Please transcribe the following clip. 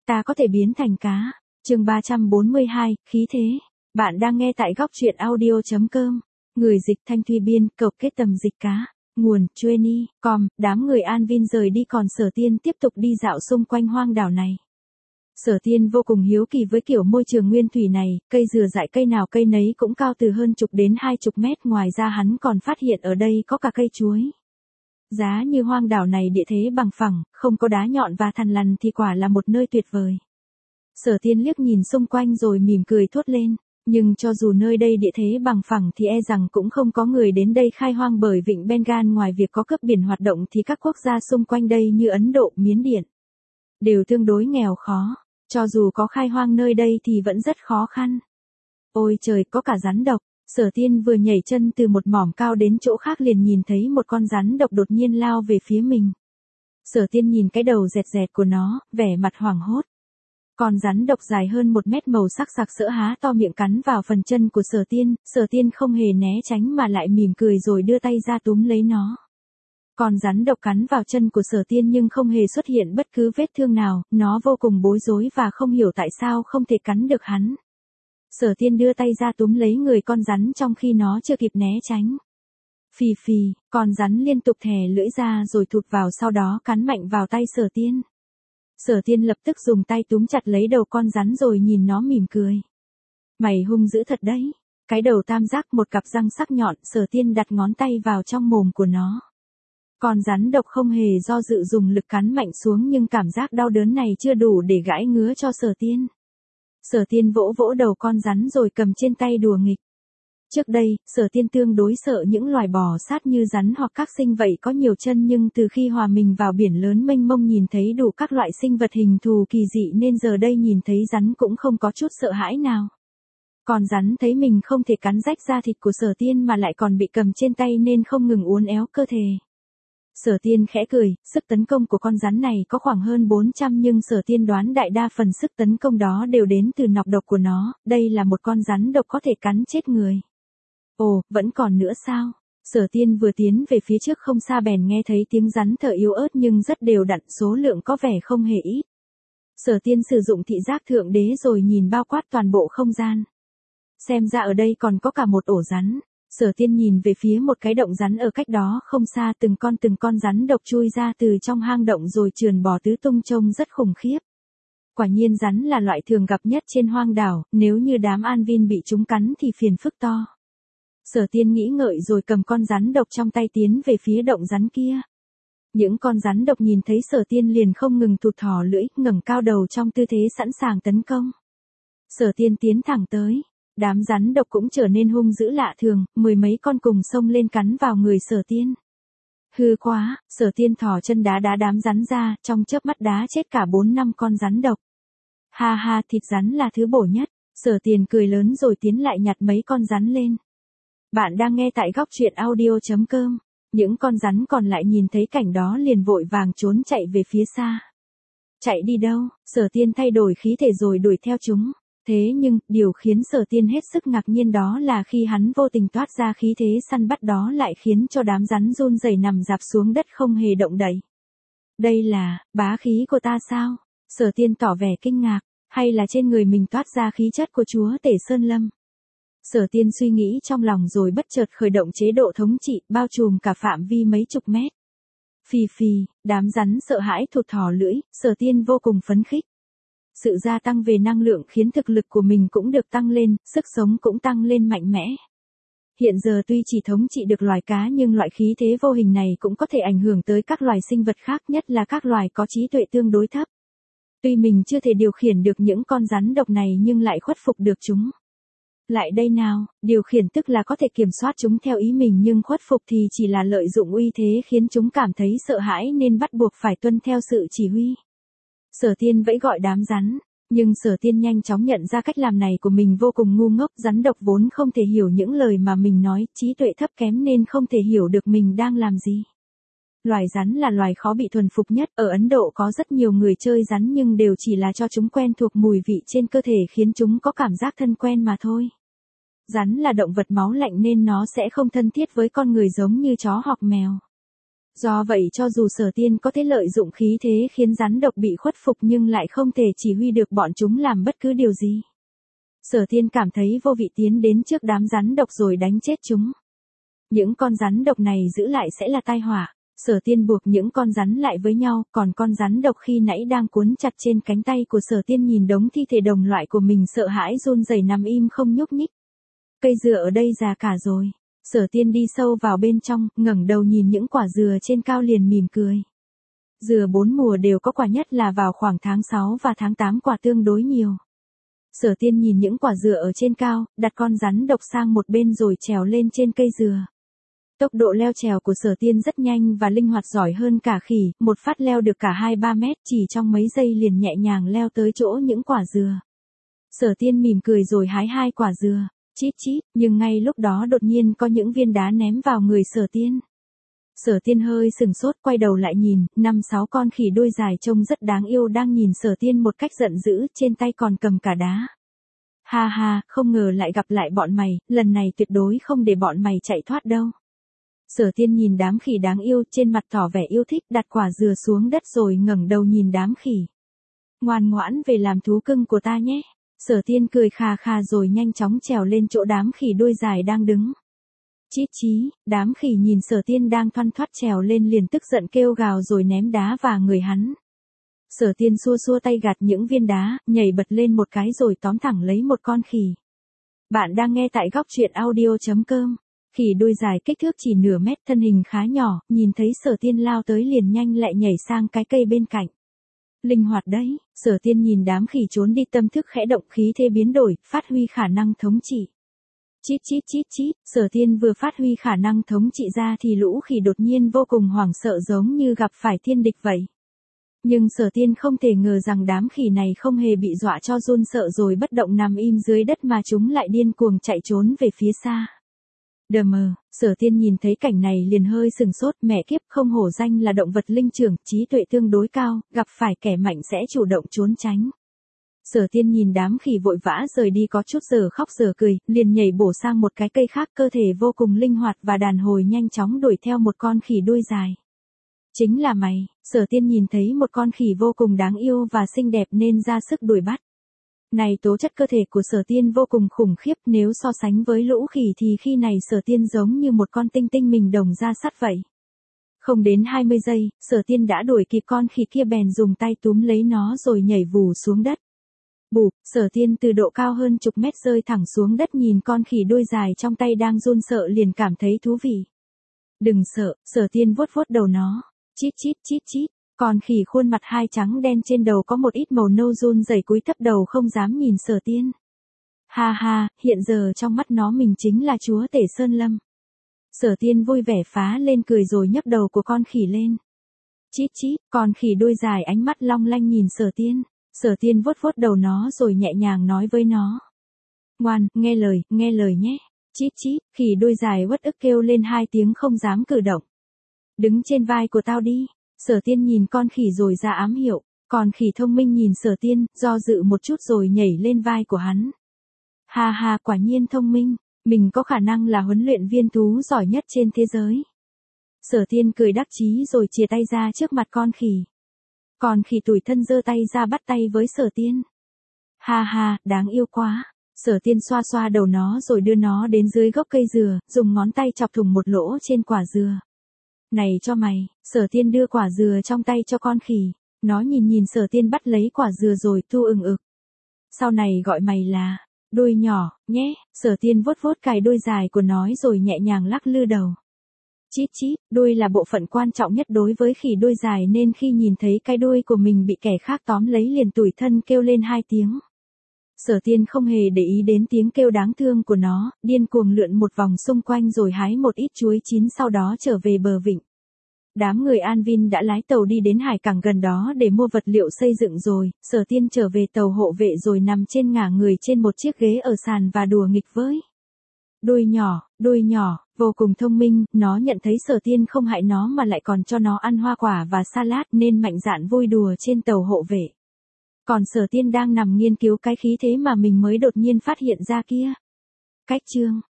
Ta có thể biến thành cá. Chương 342, khí thế. Bạn đang nghe tại góc truyện audio.com. Người dịch Thanh Thuy biên, cộc kết tầm dịch cá. Nguồn, Chueny.com. Đám người An Vin rời đi còn Sở Tiên tiếp tục đi dạo xung quanh hoang đảo này. Sở Tiên vô cùng hiếu kỳ với kiểu môi trường nguyên thủy này, cây dừa dại cây nào cây nấy cũng cao từ hơn chục đến 20 mét, ngoài ra hắn còn phát hiện ở đây có cả cây chuối. Giá như hoang đảo này địa thế bằng phẳng, không có đá nhọn và thằn lằn thì quả là một nơi tuyệt vời. Sở Tiên liếc nhìn xung quanh rồi mỉm cười thốt lên, nhưng cho dù nơi đây địa thế bằng phẳng thì e rằng cũng không có người đến đây khai hoang, bởi vịnh Bengal ngoài việc có cướp biển hoạt động thì các quốc gia xung quanh đây như Ấn Độ, Miến Điện đều tương đối nghèo khó, cho dù có khai hoang nơi đây thì vẫn rất khó khăn. Ôi trời, có cả rắn độc. Sở Tiên vừa nhảy chân từ một mỏm cao đến chỗ khác liền nhìn thấy một con rắn độc đột nhiên lao về phía mình. Sở Tiên nhìn cái đầu dẹt dẹt của nó, vẻ mặt hoảng hốt. Con rắn độc dài hơn 1 mét màu sắc sặc sỡ há to miệng cắn vào phần chân của Sở Tiên không hề né tránh mà lại mỉm cười rồi đưa tay ra túm lấy nó. Con rắn độc cắn vào chân của Sở Tiên nhưng không hề xuất hiện bất cứ vết thương nào, nó vô cùng bối rối và không hiểu tại sao không thể cắn được hắn. Sở Tiên đưa tay ra túm lấy người con rắn trong khi nó chưa kịp né tránh. Phì phì, con rắn liên tục thè lưỡi ra rồi thụt vào, sau đó cắn mạnh vào tay Sở Tiên. Sở Tiên lập tức dùng tay túm chặt lấy đầu con rắn rồi nhìn nó mỉm cười. Mày hung dữ thật đấy. Cái đầu tam giác, một cặp răng sắc nhọn, Sở Tiên đặt ngón tay vào trong mồm của nó. Con rắn độc không hề do dự dùng lực cắn mạnh xuống, nhưng cảm giác đau đớn này chưa đủ để gãi ngứa cho Sở Tiên. Sở Tiên vỗ vỗ đầu con rắn rồi cầm trên tay đùa nghịch. Trước đây, Sở Tiên tương đối sợ những loài bò sát như rắn hoặc các sinh vật có nhiều chân, nhưng từ khi hòa mình vào biển lớn mênh mông nhìn thấy đủ các loại sinh vật hình thù kỳ dị nên giờ đây nhìn thấy rắn cũng không có chút sợ hãi nào. Con rắn thấy mình không thể cắn rách da thịt của Sở Tiên mà lại còn bị cầm trên tay nên không ngừng uốn éo cơ thể. Sở Tiên khẽ cười, sức tấn công của con rắn này có khoảng hơn 400, nhưng Sở Tiên đoán đại đa phần sức tấn công đó đều đến từ nọc độc của nó, đây là một con rắn độc có thể cắn chết người. Ồ, vẫn còn nữa sao? Sở Tiên vừa tiến về phía trước không xa bèn nghe thấy tiếng rắn thở yếu ớt nhưng rất đều đặn, số lượng có vẻ không hề ít. Sở Tiên sử dụng thị giác thượng đế rồi nhìn bao quát toàn bộ không gian. Xem ra ở đây còn có cả một ổ rắn. Sở Tiên nhìn về phía một cái động rắn ở cách đó không xa, từng con rắn độc chui ra từ trong hang động rồi trườn bò tứ tung trông rất khủng khiếp. Quả nhiên rắn là loại thường gặp nhất trên hoang đảo, nếu như đám An Vin bị chúng cắn thì phiền phức to. Sở Tiên nghĩ ngợi rồi cầm con rắn độc trong tay tiến về phía động rắn kia. Những con rắn độc nhìn thấy Sở Tiên liền không ngừng thụt thò lưỡi, ngẩng cao đầu trong tư thế sẵn sàng tấn công. Sở Tiên tiến thẳng tới. Đám rắn độc cũng trở nên hung dữ lạ thường, 10 mấy con cùng xông lên cắn vào người Sở Tiên. Hư quá, Sở Tiên thò chân đá đám rắn ra, trong chớp mắt đá chết cả 4-5 con rắn độc. Ha ha, thịt rắn là thứ bổ nhất. Sở Tiên cười lớn rồi tiến lại nhặt mấy con rắn lên. Bạn đang nghe tại góc truyện audio.com. Những con rắn còn lại nhìn thấy cảnh đó liền vội vàng trốn chạy về phía xa. Chạy đi đâu? Sở Tiên thay đổi khí thể rồi đuổi theo chúng. Thế nhưng, điều khiến Sở Tiên hết sức ngạc nhiên đó là khi hắn vô tình toát ra khí thế săn bắt đó lại khiến cho đám rắn run rẩy nằm rạp xuống đất không hề động đậy. Đây là bá khí của ta sao? Sở Tiên tỏ vẻ kinh ngạc, hay là trên người mình toát ra khí chất của chúa tể Sơn Lâm? Sở Tiên suy nghĩ trong lòng rồi bất chợt khởi động chế độ thống trị, bao trùm cả phạm vi mấy chục mét. Phì phì, đám rắn sợ hãi thụt thò lưỡi, Sở Tiên vô cùng phấn khích. Sự gia tăng về năng lượng khiến thực lực của mình cũng được tăng lên, sức sống cũng tăng lên mạnh mẽ. Hiện giờ tuy chỉ thống trị được loài cá nhưng loại khí thế vô hình này cũng có thể ảnh hưởng tới các loài sinh vật khác, nhất là các loài có trí tuệ tương đối thấp. Tuy mình chưa thể điều khiển được những con rắn độc này nhưng lại khuất phục được chúng. Lại đây nào, điều khiển tức là có thể kiểm soát chúng theo ý mình, nhưng khuất phục thì chỉ là lợi dụng uy thế khiến chúng cảm thấy sợ hãi nên bắt buộc phải tuân theo sự chỉ huy. Sở Tiên vẫy gọi đám rắn, nhưng Sở Tiên nhanh chóng nhận ra cách làm này của mình vô cùng ngu ngốc, rắn độc vốn không thể hiểu những lời mà mình nói, trí tuệ thấp kém nên không thể hiểu được mình đang làm gì. Loài rắn là loài khó bị thuần phục nhất, ở Ấn Độ có rất nhiều người chơi rắn nhưng đều chỉ là cho chúng quen thuộc mùi vị trên cơ thể khiến chúng có cảm giác thân quen mà thôi. Rắn là động vật máu lạnh nên nó sẽ không thân thiết với con người giống như chó hoặc mèo. Do vậy cho dù Sở Tiên có thể lợi dụng khí thế khiến rắn độc bị khuất phục nhưng lại không thể chỉ huy được bọn chúng làm bất cứ điều gì. Sở Tiên cảm thấy vô vị tiến đến trước đám rắn độc rồi đánh chết chúng. Những con rắn độc này giữ lại sẽ là tai họa. Sở Tiên buộc những con rắn lại với nhau, còn con rắn độc khi nãy đang cuốn chặt trên cánh tay của Sở Tiên nhìn đống thi thể đồng loại của mình sợ hãi run rẩy nằm im không nhúc nhích. Cây dừa ở đây già cả rồi. Sở Tiên đi sâu vào bên trong, ngẩng đầu nhìn những quả dừa trên cao liền mỉm cười. Dừa 4 mùa đều có quả, nhất là vào khoảng tháng 6 và tháng 8 quả tương đối nhiều. Sở Tiên nhìn những quả dừa ở trên cao, đặt con rắn độc sang một bên rồi trèo lên trên cây dừa. Tốc độ leo trèo của Sở Tiên rất nhanh và linh hoạt giỏi hơn cả khỉ, một phát leo được cả 2-3 mét, chỉ trong mấy giây liền nhẹ nhàng leo tới chỗ những quả dừa. Sở Tiên mỉm cười rồi hái 2 quả dừa, chít chít, nhưng ngay lúc đó đột nhiên có những viên đá ném vào người Sở Tiên. Sở Tiên hơi sừng sốt quay đầu lại nhìn, 5-6 con khỉ đuôi dài trông rất đáng yêu đang nhìn Sở Tiên một cách giận dữ, trên tay còn cầm cả đá. Ha ha, không ngờ lại gặp lại bọn mày, lần này tuyệt đối không để bọn mày chạy thoát đâu. Sở Tiên nhìn đám khỉ đáng yêu, trên mặt tỏ vẻ yêu thích, đặt quả dừa xuống đất rồi ngẩng đầu nhìn đám khỉ. Ngoan ngoãn về làm thú cưng của ta nhé. Sở Tiên cười khà khà rồi nhanh chóng trèo lên chỗ đám khỉ đuôi dài đang đứng. Chít chí, đám khỉ nhìn Sở Tiên đang thoăn thoắt trèo lên liền tức giận kêu gào rồi ném đá vào người hắn. Sở Tiên xua xua tay gạt những viên đá, nhảy bật lên một cái rồi tóm thẳng lấy một con khỉ. Bạn đang nghe tại góc truyện audio.com. Khỉ đuôi dài kích thước chỉ nửa mét, thân hình khá nhỏ, nhìn thấy Sở Tiên lao tới liền nhanh lại nhảy sang cái cây bên cạnh. Linh hoạt đấy. Sở Tiên nhìn đám khỉ trốn đi tâm thức khẽ động, khí thế biến đổi, phát huy khả năng thống trị. Chít chít chít chít, Sở Tiên vừa phát huy khả năng thống trị ra thì lũ khỉ đột nhiên vô cùng hoảng sợ giống như gặp phải thiên địch vậy. Nhưng Sở Tiên không thể ngờ rằng đám khỉ này không hề bị dọa cho run sợ rồi bất động nằm im dưới đất mà chúng lại điên cuồng chạy trốn về phía xa. Đờ mờ, Sở Tiên nhìn thấy cảnh này liền hơi sừng sốt, mẹ kiếp, không hổ danh là động vật linh trưởng, trí tuệ tương đối cao, gặp phải kẻ mạnh sẽ chủ động trốn tránh. Sở Tiên nhìn đám khỉ vội vã rời đi có chút giờ khóc giờ cười, liền nhảy bổ sang một cái cây khác, cơ thể vô cùng linh hoạt và đàn hồi nhanh chóng đuổi theo một con khỉ đuôi dài. Chính là mày. Sở Tiên nhìn thấy một con khỉ vô cùng đáng yêu và xinh đẹp nên ra sức đuổi bắt. Này, tố chất cơ thể của Sở Tiên vô cùng khủng khiếp, nếu so sánh với lũ khỉ thì khi này Sở Tiên giống như một con tinh tinh mình đồng ra sắt vậy. Không đến 20 giây, Sở Tiên đã đuổi kịp con khỉ kia bèn dùng tay túm lấy nó rồi nhảy vù xuống đất. Bụp, Sở Tiên từ độ cao hơn chục mét rơi thẳng xuống đất nhìn con khỉ đuôi dài trong tay đang run sợ liền cảm thấy thú vị. Đừng sợ, Sở Tiên vuốt vuốt đầu nó. Chít chít chít chít. Còn khỉ khuôn mặt hai trắng đen trên đầu có một ít màu nâu run rẩy cúi thấp đầu không dám nhìn Sở Tiên. Ha ha, hiện giờ trong mắt nó mình chính là chúa tể Sơn Lâm. Sở Tiên vui vẻ phá lên cười rồi nhấc đầu của con khỉ lên. Chít chít, con khỉ đuôi dài ánh mắt long lanh nhìn Sở Tiên. Sở Tiên vuốt vuốt đầu nó rồi nhẹ nhàng nói với nó. Ngoan, nghe lời nhé. Chít chít, khỉ đuôi dài uất ức kêu lên 2 tiếng không dám cử động. Đứng trên vai của tao đi. Sở Tiên nhìn con khỉ rồi ra ám hiệu, còn khỉ thông minh nhìn Sở Tiên, do dự một chút rồi nhảy lên vai của hắn. Ha ha, quả nhiên thông minh, mình có khả năng là huấn luyện viên thú giỏi nhất trên thế giới. Sở Tiên cười đắc chí rồi chìa tay ra trước mặt con khỉ. Còn khỉ tủi thân giơ tay ra bắt tay với Sở Tiên. Ha ha, đáng yêu quá. Sở Tiên xoa xoa đầu nó rồi đưa nó đến dưới gốc cây dừa, dùng ngón tay chọc thủng một lỗ trên quả dừa. Này cho mày. Sở Tiên đưa quả dừa trong tay cho con khỉ. Nó nhìn Sở Tiên bắt lấy quả dừa rồi tu ừng ực. Sau này gọi mày là đuôi nhỏ, nhé. Sở Tiên vuốt vuốt cài đuôi dài của nó rồi nhẹ nhàng lắc lư đầu. Chít chít, đuôi là bộ phận quan trọng nhất đối với khỉ đuôi dài nên khi nhìn thấy cái đuôi của mình bị kẻ khác tóm lấy liền tủi thân kêu lên 2 tiếng. Sở Tiên không hề để ý đến tiếng kêu đáng thương của nó, điên cuồng lượn một vòng xung quanh rồi hái một ít chuối chín sau đó trở về bờ vịnh. Đám người An Vin đã lái tàu đi đến hải cảng gần đó để mua vật liệu xây dựng rồi, Sở Tiên trở về tàu hộ vệ rồi nằm trên ngả người trên một chiếc ghế ở sàn và đùa nghịch với. Đuôi nhỏ, vô cùng thông minh, nó nhận thấy Sở Tiên không hại nó mà lại còn cho nó ăn hoa quả và salad nên mạnh dạn vui đùa trên tàu hộ vệ. Còn Sở Tiên đang nằm nghiên cứu cái khí thế mà mình mới đột nhiên phát hiện ra kia. Cách chương